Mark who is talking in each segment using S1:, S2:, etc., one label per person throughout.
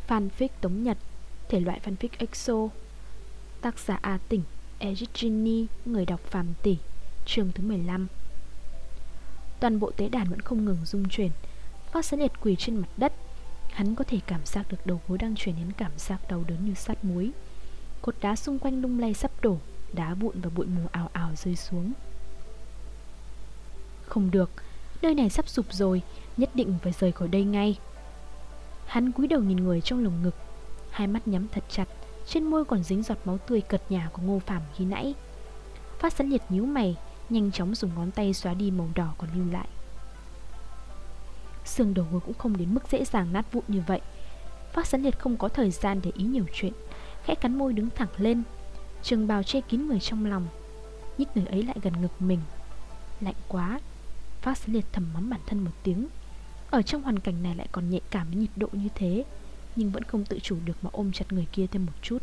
S1: Fanfic Tống Nhật, thể loại fanfic EXO. Tác giả A Tỉnh, Edit Ginny, người đọc Phàm Tỷ. Chương thứ 15. Toàn bộ tế đàn vẫn không ngừng rung chuyển. Phát Sán Liệt quỳ trên mặt đất. Hắn có thể cảm giác được đầu gối đang truyền đến cảm giác đau đớn như sát muối. Cột đá xung quanh lung lay sắp đổ, đá vụn và bụi mù ào ào rơi xuống. Không được, nơi này sắp sụp rồi, nhất định phải rời khỏi đây ngay. Hắn cúi đầu nhìn người trong lồng ngực, hai mắt nhắm thật chặt, trên môi còn dính giọt máu tươi cật nhả của Ngô Phàm khi nãy. Phát Sán Liệt nhíu mày, nhanh chóng dùng ngón tay xóa đi màu đỏ còn lưu lại. Xương đầu gối cũng không đến mức dễ dàng nát vụn như vậy. Phát Sán Liệt không có thời gian để ý nhiều chuyện, khẽ cắn môi đứng thẳng lên. Trường bào che kín người trong lòng, nhích người ấy lại gần ngực mình. Lạnh quá. Phát Sán Liệt thầm mắng bản thân một tiếng. Ở trong hoàn cảnh này lại còn nhạy cảm với nhiệt độ như thế, nhưng vẫn không tự chủ được mà ôm chặt người kia thêm một chút.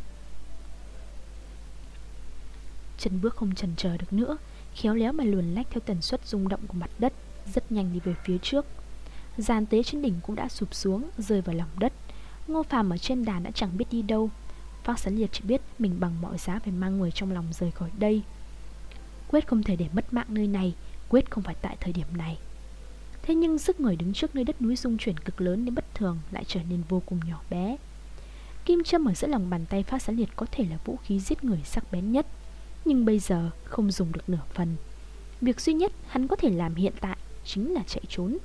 S1: Chân bước không chần chờ được nữa, khéo léo mà luồn lách theo tần suất rung động của mặt đất, rất nhanh đi về phía trước. Giàn tế trên đỉnh cũng đã sụp xuống, rơi vào lòng đất. Ngô Phàm ở trên đàn đã chẳng biết đi đâu. Phát Sán Liệt chỉ biết mình bằng mọi giá phải mang người trong lòng rời khỏi đây. Quyết không thể để mất mạng nơi này, quyết không phải tại thời điểm này. Thế nhưng sức người đứng trước nơi đất núi rung chuyển cực lớn đến bất thường lại trở nên vô cùng nhỏ bé. Kim châm ở giữa lòng bàn tay Phát Sán Liệt có thể là vũ khí giết người sắc bén nhất, nhưng bây giờ không dùng được nửa phần. Việc duy nhất hắn có thể làm hiện tại chính là chạy trốn.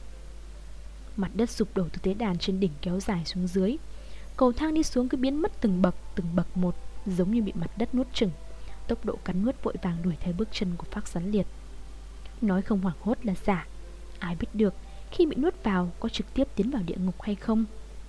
S1: Mặt đất sụp đổ từ tế đàn trên đỉnh kéo dài xuống dưới. Cầu thang đi xuống cứ biến mất từng bậc một, giống như bị mặt đất nuốt chửng. Tốc độ cắn nuốt vội vàng đuổi theo bước chân của Phát Sán Liệt. Nói không hoảng hốt là giả. Ai biết được khi bị nuốt vào có trực tiếp tiến vào địa ngục hay không.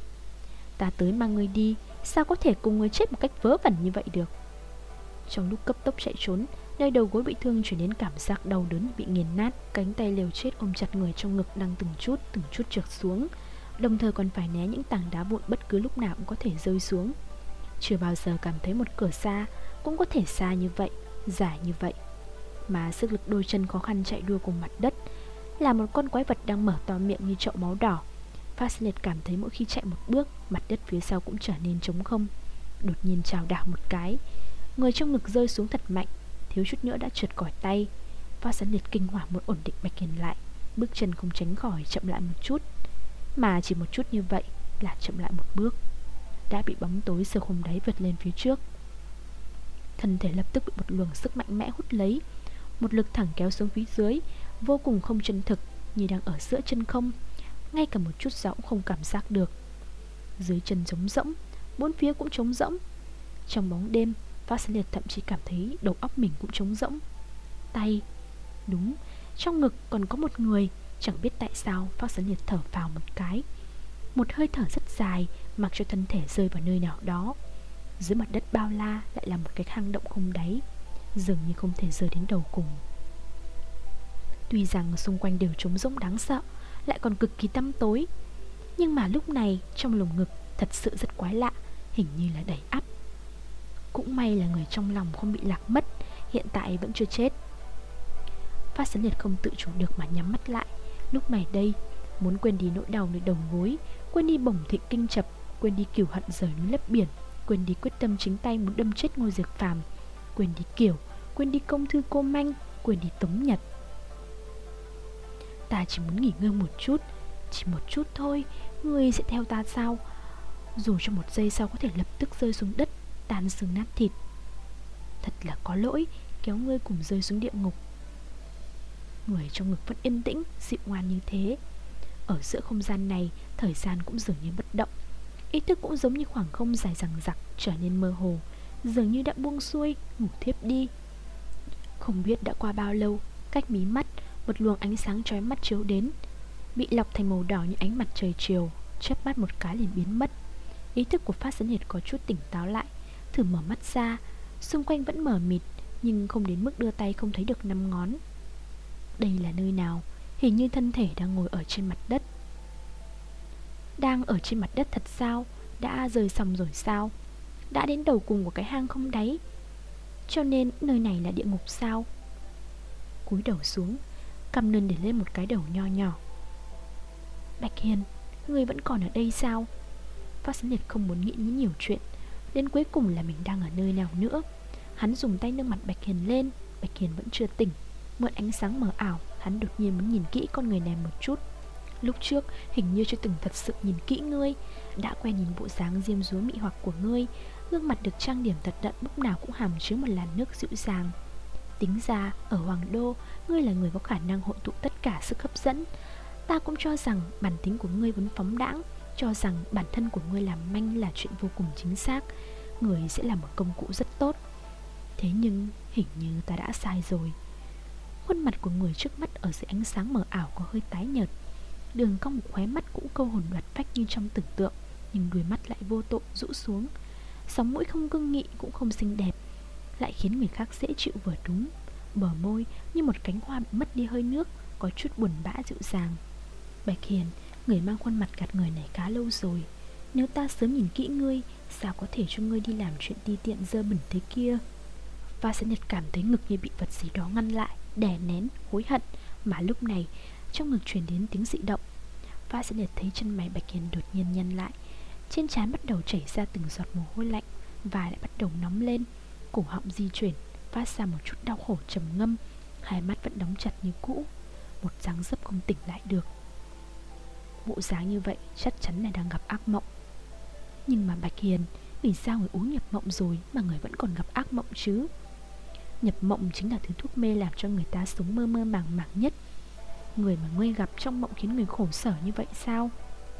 S1: Ta tới mang người đi, sao có thể cùng người chết một cách vớ vẩn như vậy được. Trong lúc cấp tốc chạy trốn, nơi đầu gối bị thương chuyển đến cảm giác đau đớn bị nghiền nát. Cánh tay liều chết ôm chặt người trong ngực đang từng chút trượt xuống, đồng thời còn phải né những tảng đá vụn bất cứ lúc nào cũng có thể rơi xuống. Chưa bao giờ cảm thấy một cửa xa cũng có thể xa như vậy, dài như vậy. Mà sức lực đôi chân khó khăn chạy đua cùng mặt đất là một con quái vật đang mở to miệng như chậu máu đỏ. Phát Sán Liệt cảm thấy mỗi khi chạy một bước, mặt đất phía sau cũng trở nên trống không. Đột nhiên chào đảo một cái, người trong ngực rơi xuống thật mạnh, thiếu chút nữa đã trượt khỏi tay. Phát Sán Liệt kinh hoàng muốn ổn định Bạch Hiền lại, bước chân không tránh khỏi chậm lại một chút. Mà chỉ một chút như vậy là chậm lại một bước, đã bị bóng tối sâu không đáy vượt lên phía trước. Thân thể lập tức bị một luồng sức mạnh mẽ hút lấy, một lực thẳng kéo xuống phía dưới, vô cùng không chân thực, như đang ở giữa chân không, ngay cả một chút gió cũng không cảm giác được. Dưới chân trống rỗng, bốn phía cũng trống rỗng. Trong bóng đêm, Phát Sán Liệt thậm chí cảm thấy đầu óc mình cũng trống rỗng. Tay, đúng, trong ngực còn có một người. Chẳng biết tại sao Phát Sán Liệt thở phào một cái, một hơi thở rất dài, mặc cho thân thể rơi vào nơi nào đó. Dưới mặt đất bao la lại là một cái hang động không đáy, dường như không thể rơi đến đầu cùng. Tuy rằng xung quanh đều trống rỗng đáng sợ, lại còn cực kỳ tăm tối, nhưng mà lúc này trong lồng ngực thật sự rất quái lạ, hình như là đầy ắp. Cũng may là người trong lòng không bị lạc mất, hiện tại vẫn chưa chết. Phát Sán Liệt không tự chủ được mà nhắm mắt lại. Lúc này đây, muốn quên đi nỗi đau nơi đầu gối, quên đi bổng thịnh kinh chập, quên đi cừu hận rời núi lấp biển, quên đi quyết tâm chính tay muốn đâm chết Ngô Diệc Phàm, quên đi Kiều, quên đi công thư cô Manh, quên đi Tống Nhật. Ta chỉ muốn nghỉ ngơi một chút, chỉ một chút thôi. Ngươi sẽ theo ta sao? Dù cho một giây sau có thể lập tức rơi xuống đất, tan xương nát thịt. Thật là có lỗi, kéo ngươi cùng rơi xuống địa ngục. Người trong ngực vẫn yên tĩnh, dịu ngoan như thế. Ở giữa không gian này, thời gian cũng dường như bất động. Ý thức cũng giống như khoảng không dài dằng dặc, trở nên mơ hồ, dường như đã buông xuôi, ngủ thiếp đi. Không biết đã qua bao lâu, cách mí mắt, một luồng ánh sáng chói mắt chiếu đến, bị lọc thành màu đỏ như ánh mặt trời chiều, chớp mắt một cái liền biến mất. Ý thức của Phát Sán Liệt có chút tỉnh táo lại, thử mở mắt ra. Xung quanh vẫn mờ mịt, nhưng không đến mức đưa tay không thấy được 5 ngón. Đây là nơi nào? Hình như thân thể đang ngồi ở trên mặt đất. Đang ở trên mặt đất thật sao? Đã rời xong rồi sao? Đã đến đầu cùng của cái hang không đáy, cho nên nơi này là địa ngục sao? Cúi đầu xuống, cầm nâng để lên một cái đầu nho nhỏ. Bạch Hiền, ngươi vẫn còn ở đây sao? Phát Sán Liệt không muốn nghĩ nhiều chuyện. Đến cuối cùng là mình đang ở nơi nào nữa. Hắn dùng tay nâng mặt Bạch Hiền lên. Bạch Hiền vẫn chưa tỉnh. Mượn ánh sáng mờ ảo, hắn đột nhiên muốn nhìn kỹ con người này một chút. Lúc trước hình như chưa từng thật sự nhìn kỹ ngươi. Đã quen nhìn bộ dáng diêm dúa mị hoặc của ngươi. Gương mặt được trang điểm thật đậm, lúc nào cũng hàm chứa một làn nước dịu dàng. Tính ra ở Hoàng Đô, ngươi là người có khả năng hội tụ tất cả sức hấp dẫn. Ta cũng cho rằng bản tính của ngươi vốn phóng đãng, cho rằng bản thân của ngươi làm manh là chuyện vô cùng chính xác. Người sẽ là một công cụ rất tốt. Thế nhưng hình như ta đã sai rồi. Khuôn mặt của người trước mắt ở dưới ánh sáng mờ ảo có hơi tái nhợt. Đường cong một khóe mắt cũng câu hồn đoạt phách như trong tưởng tượng, nhưng đôi mắt lại vô tội rũ xuống. Sóng mũi không cương nghị cũng không xinh đẹp, lại khiến người khác dễ chịu vừa đúng. Bờ môi như một cánh hoa bị mất đi hơi nước, có chút buồn bã dịu dàng. Bạch Hiền, người mang khuôn mặt gạt người này khá lâu rồi. Nếu ta sớm nhìn kỹ ngươi, sao có thể cho ngươi đi làm chuyện ti tiện dơ bẩn thế kia? Và sẽ Nhật cảm thấy ngực như bị vật gì đó ngăn lại, đè nén, hối hận. Mà lúc này trong ngực truyền đến tiếng dị động. Và sẽ Nhật thấy chân mày Bạch Hiền đột nhiên nhăn lại. Trên trán bắt đầu chảy ra từng giọt mồ hôi lạnh, và lại bắt đầu nóng lên. Cổ họng di chuyển, phát ra một chút đau khổ trầm ngâm. Hai mắt vẫn đóng chặt như cũ, một dáng dấp không tỉnh lại được. Bộ dáng như vậy chắc chắn là đang gặp ác mộng. Nhưng mà Bạch Hiền, vì sao người uống nhập mộng rồi mà người vẫn còn gặp ác mộng chứ? Nhập mộng chính là thứ thuốc mê làm cho người ta sống mơ mơ màng màng nhất. Người mà ngươi gặp trong mộng khiến người khổ sở như vậy sao?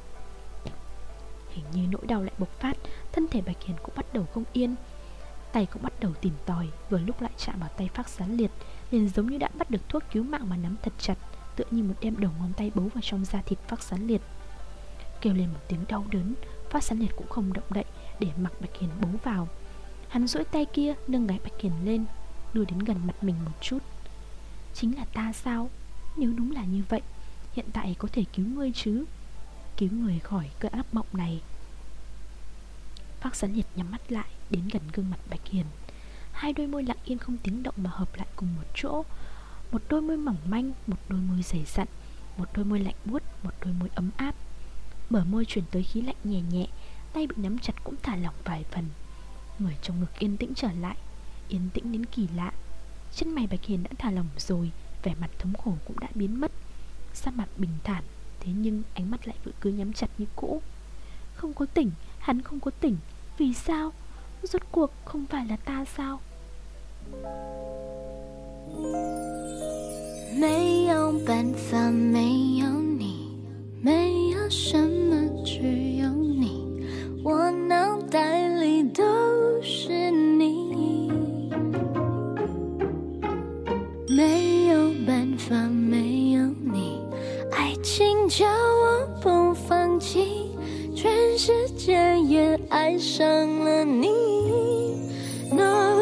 S1: Hình như nỗi đau lại bộc phát. Thân thể Bạch Hiền cũng bắt đầu không yên. Tay cũng bắt đầu tìm tòi. Vừa lúc lại chạm vào tay Phác Sán Liệt, liền giống như đã bắt được thuốc cứu mạng mà nắm thật chặt, tựa như một đem đầu ngón tay bấu vào trong da thịt Phác Sán Liệt. Kêu lên một tiếng đau đớn, Phác Sán Liệt cũng không động đậy, để mặc Bạch Hiền bấu vào. Hắn duỗi tay kia nâng gái Bạch Hiền lên, đưa đến gần mặt mình một chút. Chính là ta sao? Nếu đúng là như vậy, hiện tại có thể cứu ngươi chứ? Cứu người khỏi cơn ác mộng này. Phác Sán Liệt nhắm mắt lại, đến gần gương mặt Bạch Hiền. Hai đôi môi lặng yên không tiếng động mà hợp lại cùng một chỗ. Một đôi môi mỏng manh, một đôi môi dày dặn, một đôi môi lạnh buốt, một đôi môi ấm áp. Bờ môi truyền tới khí lạnh nhẹ nhẹ, tay bị nắm chặt cũng thả lỏng vài phần. Người trong ngực yên tĩnh trở lại, yên tĩnh đến kỳ lạ. Chân mày Bạch Hiền đã thả lỏng rồi, vẻ mặt thống khổ cũng đã biến mất. Sắc mặt bình thản, thế nhưng ánh mắt lại vẫn cứ nhắm chặt như cũ. Không có tỉnh, hắn không có tỉnh. Vì sao? Rốt cuộc không phải là ta sao?
S2: 没有办法，没有你，没有什么，只有你，我脑袋里都是你。没有办法，没有你，爱情叫我不放弃，全世界也爱上了你。No。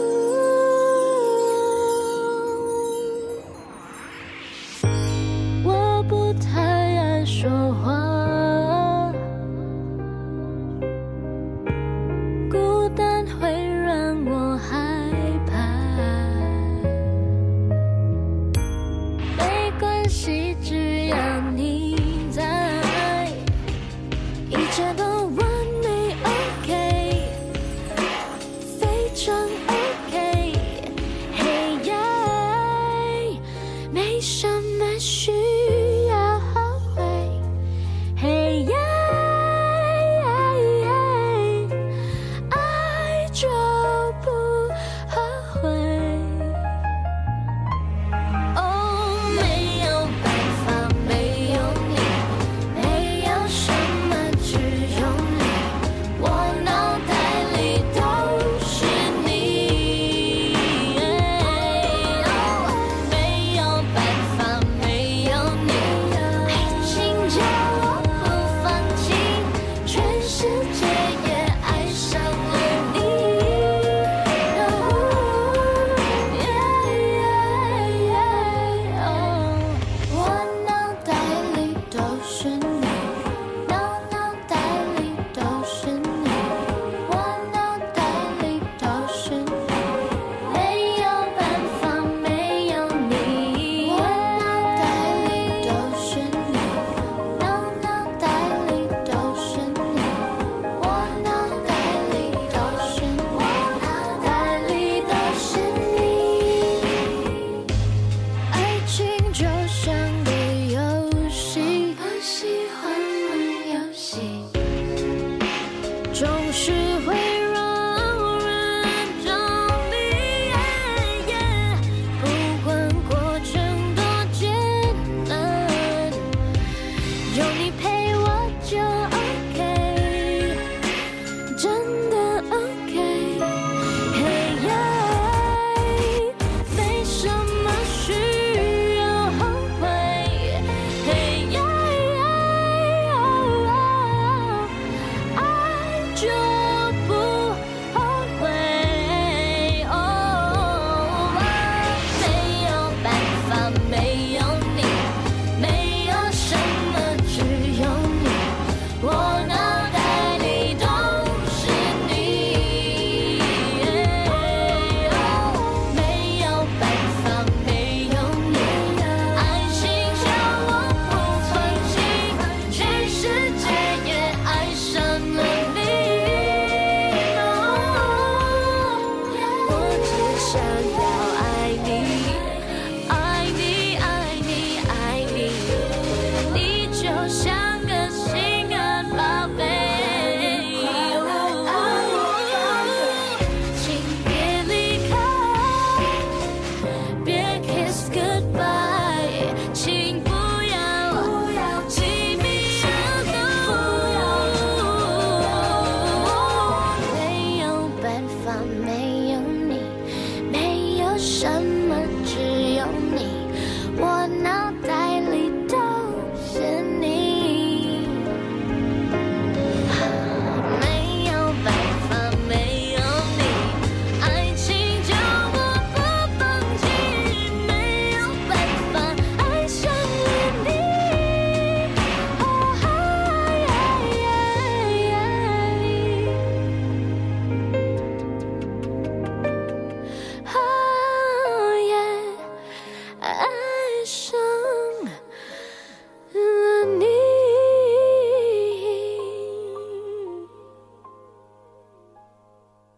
S2: 说话，孤单会让我害怕。没关系，只要你在，一切都完美。OK， 总是